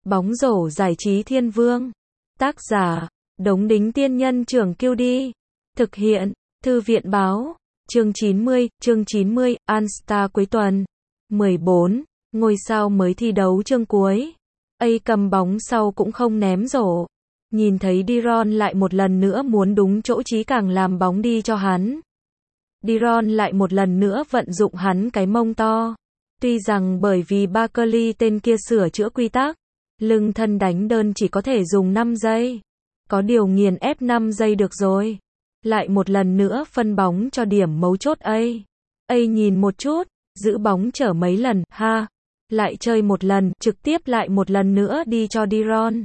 Bóng rổ giải trí thiên vương. Tác giả, Đống Đính Tiên Nhân Trưởng QD. Thực hiện, Thư viện Báo. Chương 90, All Star cuối tuần. 14. Ngôi sao mới thi đấu chương cuối. A cầm bóng sau cũng không ném rổ. Nhìn thấy De'Ron lại một lần nữa muốn đúng chỗ chí càng làm bóng đi cho hắn. De'Ron lại một lần nữa vận dụng hắn cái mông to. Tuy rằng bởi vì Barkley tên kia sửa chữa quy tắc, lưng thân đánh đơn chỉ có thể dùng 5 giây. Có điều nghiền ép 5 giây được rồi. Lại một lần nữa phân bóng cho điểm mấu chốt A. A nhìn một chút, giữ bóng chở mấy lần, ha. Lại chơi một lần, trực tiếp lại một lần nữa đi cho De'Ron.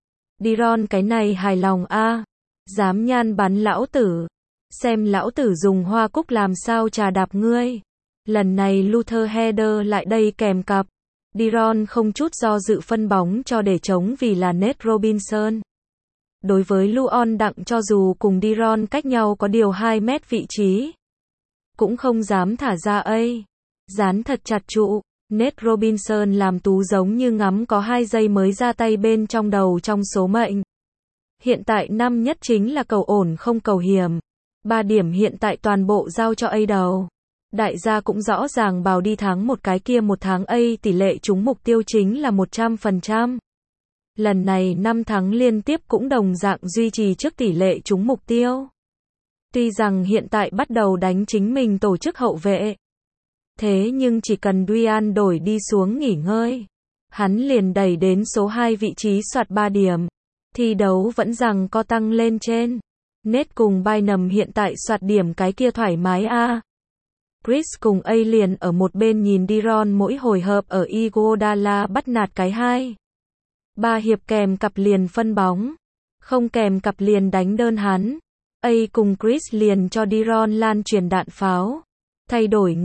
De'Ron cái này hài lòng a. Dám nhan bắn lão tử. Xem lão tử dùng hoa cúc làm sao trà đạp ngươi. Lần này Luther Header lại đây kèm cặp. De'Ron không chút do dự phân bóng cho để chống vì là Nate Robinson. Đối với Luon Đặng cho dù cùng De'Ron cách nhau có điều 2 mét vị trí, cũng không dám thả ra A. Dán thật chặt trụ. Nate Robinson làm tú giống như ngắm có 2 giây mới ra tay bên trong đầu trong số mệnh. Hiện tại năm nhất chính là cầu ổn không cầu hiểm. 3 điểm hiện tại toàn bộ giao cho A đầu. Đại gia cũng rõ ràng bảo đi thắng một cái kia một tháng A tỷ lệ trúng mục tiêu chính là 100%. Lần này 5 thắng liên tiếp cũng đồng dạng duy trì trước tỷ lệ trúng mục tiêu. Tuy rằng hiện tại bắt đầu đánh chính mình tổ chức hậu vệ. Thế nhưng chỉ cần Duan đổi đi xuống nghỉ ngơi, hắn liền đẩy đến số 2 vị trí soạt 3 điểm. Thi đấu vẫn rằng co tăng lên trên. Nate cùng Bynum hiện tại soạt điểm cái kia thoải mái a. Chris cùng A liền ở một bên nhìn De'Ron mỗi hồi hợp ở Iguodala bắt nạt cái 2. 3 hiệp kèm cặp liền phân bóng. Không kèm cặp liền đánh đơn hắn. A cùng Chris liền cho De'Ron lan truyền đạn pháo. Thay đổi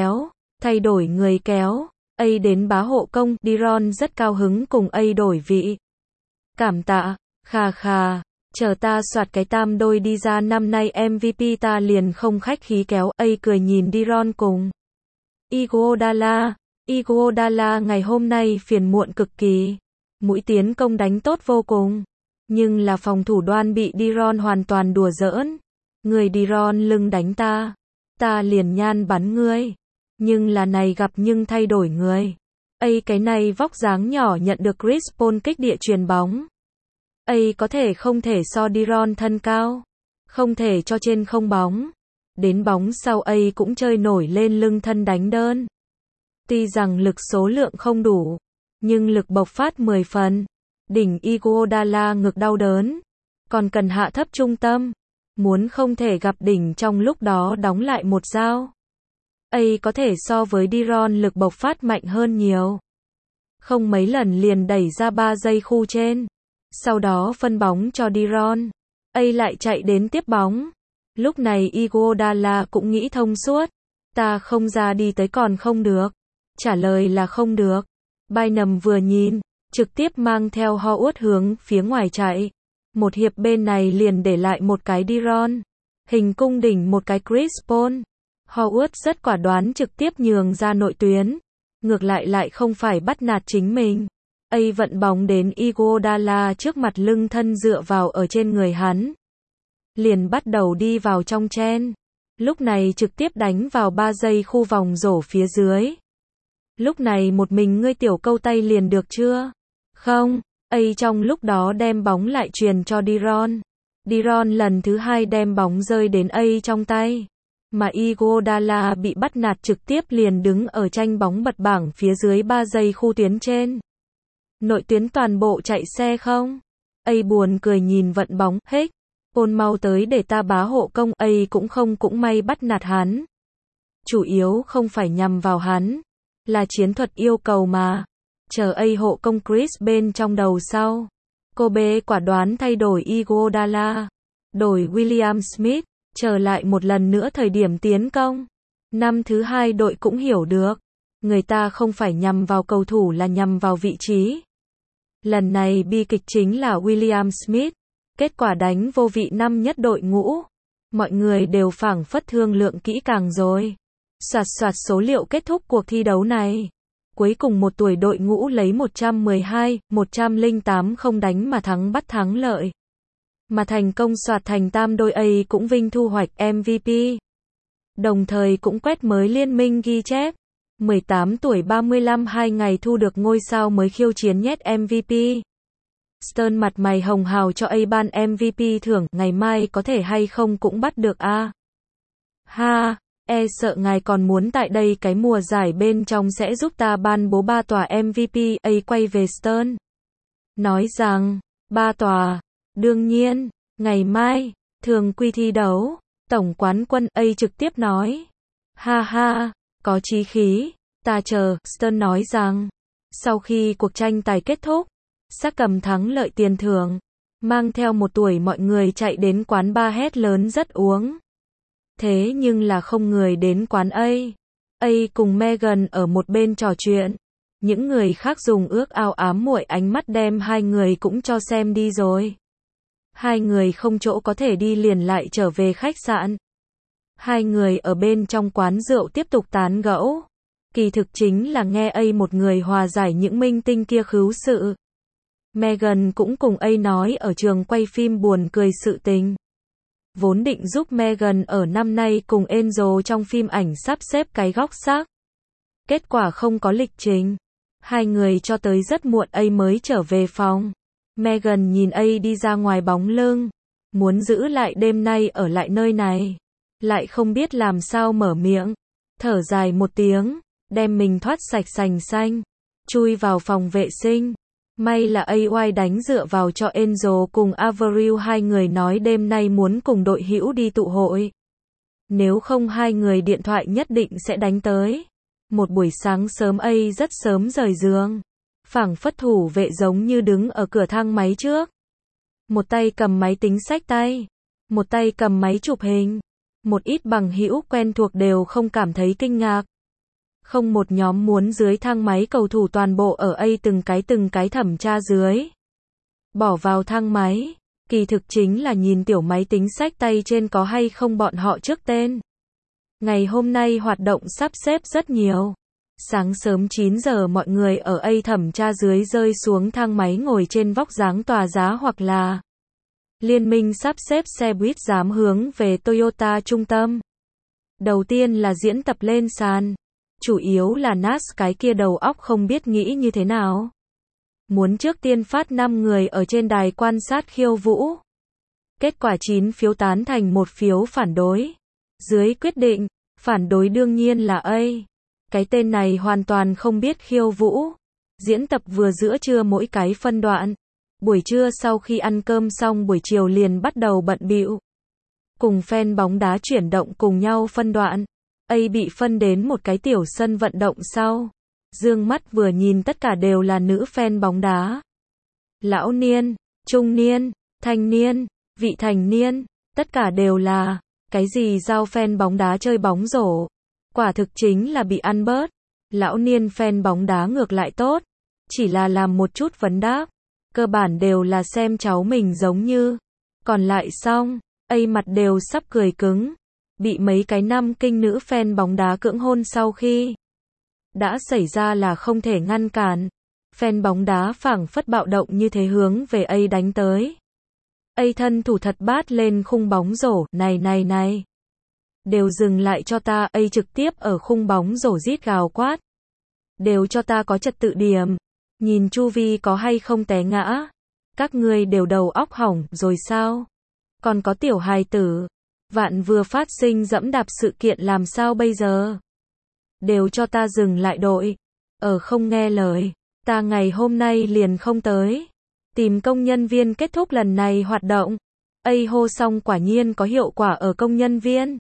người kéo. A đến bá hộ công, De'Ron rất cao hứng cùng A đổi vị. Cảm tạ, khà, chờ ta soạt cái tam đôi đi ra năm nay MVP ta liền không khách khí kéo. A cười nhìn De'Ron cùng Iguodala ngày hôm nay phiền muộn cực kỳ. Mũi tiến công đánh tốt vô cùng. Nhưng là phòng thủ đoan bị De'Ron hoàn toàn đùa giỡn. Người De'Ron lưng đánh ta liền nhan bắn ngươi. Nhưng là này gặp nhưng thay đổi người. A cái này vóc dáng nhỏ nhận được Chris Paul kích địa truyền bóng. A có thể không thể so De'Ron thân cao. Không thể cho trên không bóng. Đến bóng sau A cũng chơi nổi lên lưng thân đánh đơn. Tuy rằng lực số lượng không đủ, nhưng lực bộc phát 10 phần. Đỉnh Iguodala ngực đau đớn. Còn cần hạ thấp trung tâm. Muốn không thể gặp đỉnh trong lúc đó đóng lại một dao. A có thể so với De'Ron lực bộc phát mạnh hơn nhiều. Không mấy lần liền đẩy ra 3 giây khu trên. Sau đó phân bóng cho De'Ron. A lại chạy đến tiếp bóng. Lúc này Iguodala cũng nghĩ thông suốt. Ta không ra đi tới còn không được. Trả lời là không được. Bynum vừa nhìn, trực tiếp mang theo Howard hướng phía ngoài chạy. Một hiệp bên này liền để lại một cái De'Ron. Hình cung đỉnh một cái Chris Paul. Howard rất quả đoán trực tiếp nhường ra nội tuyến. Ngược lại không phải bắt nạt chính mình. A vận bóng đến Iguodala trước mặt lưng thân dựa vào ở trên người hắn. Liền bắt đầu đi vào trong chen. Lúc này trực tiếp đánh vào 3 giây khu vòng rổ phía dưới. Lúc này một mình ngươi tiểu câu tay liền được chưa? Không. A trong lúc đó đem bóng lại truyền cho De'Ron. De'Ron lần thứ 2 đem bóng rơi đến A trong tay. Mà Iguodala bị bắt nạt trực tiếp liền đứng ở tranh bóng bật bảng phía dưới 3 giây khu tuyến trên. Nội tuyến toàn bộ chạy xe không? A buồn cười nhìn vận bóng, hích. Paul mau tới để ta bá hộ công. A cũng may bắt nạt hắn. Chủ yếu không phải nhằm vào hắn. Là chiến thuật yêu cầu mà. Chờ A hộ công Chris bên trong đầu sau. Kobe quả đoán thay đổi Iguodala. Đổi William Smith. Trở lại một lần nữa thời điểm tiến công. Năm thứ 2 đội cũng hiểu được. Người ta không phải nhằm vào cầu thủ là nhằm vào vị trí. Lần này bi kịch chính là William Smith. Kết quả đánh vô vị năm nhất đội ngũ. Mọi người đều phảng phất thương lượng kỹ càng rồi. Soạt số liệu kết thúc cuộc thi đấu này. cuối cùng một tuổi đội ngũ lấy 112, 108 không đánh mà thắng bắt thắng lợi. Mà thành công soạt thành tam đôi A cũng vinh thu hoạch MVP. Đồng thời cũng quét mới liên minh ghi chép. 18 tuổi 35 2 ngày thu được ngôi sao mới khiêu chiến nhét MVP. Stern mặt mày hồng hào cho A ban MVP thưởng, ngày mai có thể hay không cũng bắt được a. Ha, sợ ngài còn muốn tại đây cái mùa giải bên trong sẽ giúp ta ban bố 3 tòa MVP. A quay về Stern. Nói rằng, 3 tòa, đương nhiên, ngày mai, thường quy thi đấu, tổng quán quân. A trực tiếp nói. Ha ha, có chí khí, ta chờ. Stern nói rằng, sau khi cuộc tranh tài kết thúc, xác cầm thắng lợi tiền thưởng, mang theo 1 tuổi mọi người chạy đến quán bar hét lớn rất uống. Thế nhưng là không người đến quán A. A cùng Megan ở một bên trò chuyện. Những người khác dùng ước ao ám muội ánh mắt đem hai người cũng cho xem đi rồi. Hai người không chỗ có thể đi liền lại trở về khách sạn. Hai người ở bên trong quán rượu tiếp tục tán gẫu. Kỳ thực chính là nghe A một người hòa giải những minh tinh kia khứu sự. Megan cũng cùng A nói ở trường quay phim buồn cười sự tình. Vốn định giúp Megan ở năm nay cùng Angel trong phim ảnh sắp xếp cái góc xác. Kết quả không có lịch trình. Hai người cho tới rất muộn A mới trở về phòng. Megan nhìn A đi ra ngoài bóng lưng. Muốn giữ lại đêm nay ở lại nơi này. Lại không biết làm sao mở miệng. Thở dài một tiếng. Đem mình thoát sạch sành xanh. Chui vào phòng vệ sinh. May là AY đánh dựa vào cho Angel cùng Avril hai người nói đêm nay muốn cùng đội hữu đi tụ hội. Nếu không hai người điện thoại nhất định sẽ đánh tới. Một buổi sáng sớm A rất sớm rời giường. Phảng phất thủ vệ giống như đứng ở cửa thang máy trước. Một tay cầm máy tính xách tay. Một tay cầm máy chụp hình. Một ít bằng hữu quen thuộc đều không cảm thấy kinh ngạc. Không một nhóm muốn dưới thang máy cầu thủ toàn bộ ở A từng cái thẩm tra dưới. Bỏ vào thang máy. Kỳ thực chính là nhìn tiểu máy tính xách tay trên có hay không bọn họ trước tên. Ngày hôm nay hoạt động sắp xếp rất nhiều. Sáng sớm 9 giờ mọi người ở A thẩm tra dưới rơi xuống thang máy ngồi trên vóc dáng tòa giá hoặc là liên minh sắp xếp xe buýt dám hướng về Toyota trung tâm. Đầu tiên là diễn tập lên sàn. Chủ yếu là Nas cái kia đầu óc không biết nghĩ như thế nào. Muốn trước tiên phát 5 người ở trên đài quan sát khiêu vũ. Kết quả 9 phiếu tán thành 1 phiếu phản đối. Dưới quyết định, phản đối đương nhiên là A. Cái tên này hoàn toàn không biết khiêu vũ. Diễn tập vừa giữa trưa mỗi cái phân đoạn. Buổi trưa sau khi ăn cơm xong buổi chiều liền bắt đầu bận bịu. Cùng fan bóng đá chuyển động cùng nhau phân đoạn. A bị phân đến một cái tiểu sân vận động sau. Dương mắt vừa nhìn tất cả đều là nữ fan bóng đá. Lão niên, trung niên, thanh niên, vị thành niên, tất cả đều là, cái gì giao fan bóng đá chơi bóng rổ. Quả thực chính là bị ăn bớt. Lão niên fan bóng đá ngược lại tốt. Chỉ là làm một chút vấn đáp. Cơ bản đều là xem cháu mình giống như. Còn lại xong, A mặt đều sắp cười cứng. Bị mấy cái năm kinh nữ fan bóng đá cưỡng hôn sau khi đã xảy ra là không thể ngăn cản. Fan bóng đá phảng phất bạo động như thế hướng về A đánh tới. A thân thủ thật bát lên khung bóng rổ, này. Đều dừng lại cho ta. A trực tiếp ở khung bóng rổ rít gào quát. Đều cho ta có trật tự điểm. Nhìn chu vi có hay không té ngã. Các ngươi đều đầu óc hỏng rồi sao? Còn có tiểu hài tử. Vạn vừa phát sinh dẫm đạp sự kiện làm sao bây giờ? Đều cho ta dừng lại đội. Không nghe lời. Ta ngày hôm nay liền không tới. Tìm công nhân viên kết thúc lần này hoạt động. A hô xong quả nhiên có hiệu quả ở công nhân viên.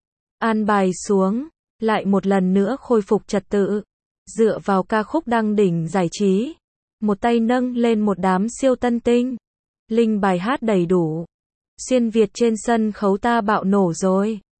An bài xuống. Lại một lần nữa khôi phục trật tự. Dựa vào ca khúc đăng đỉnh giải trí. Một tay nâng lên một đám siêu tân tinh. Linh bài hát đầy đủ. Xuyên Việt trên sân khấu ta bạo nổ rồi.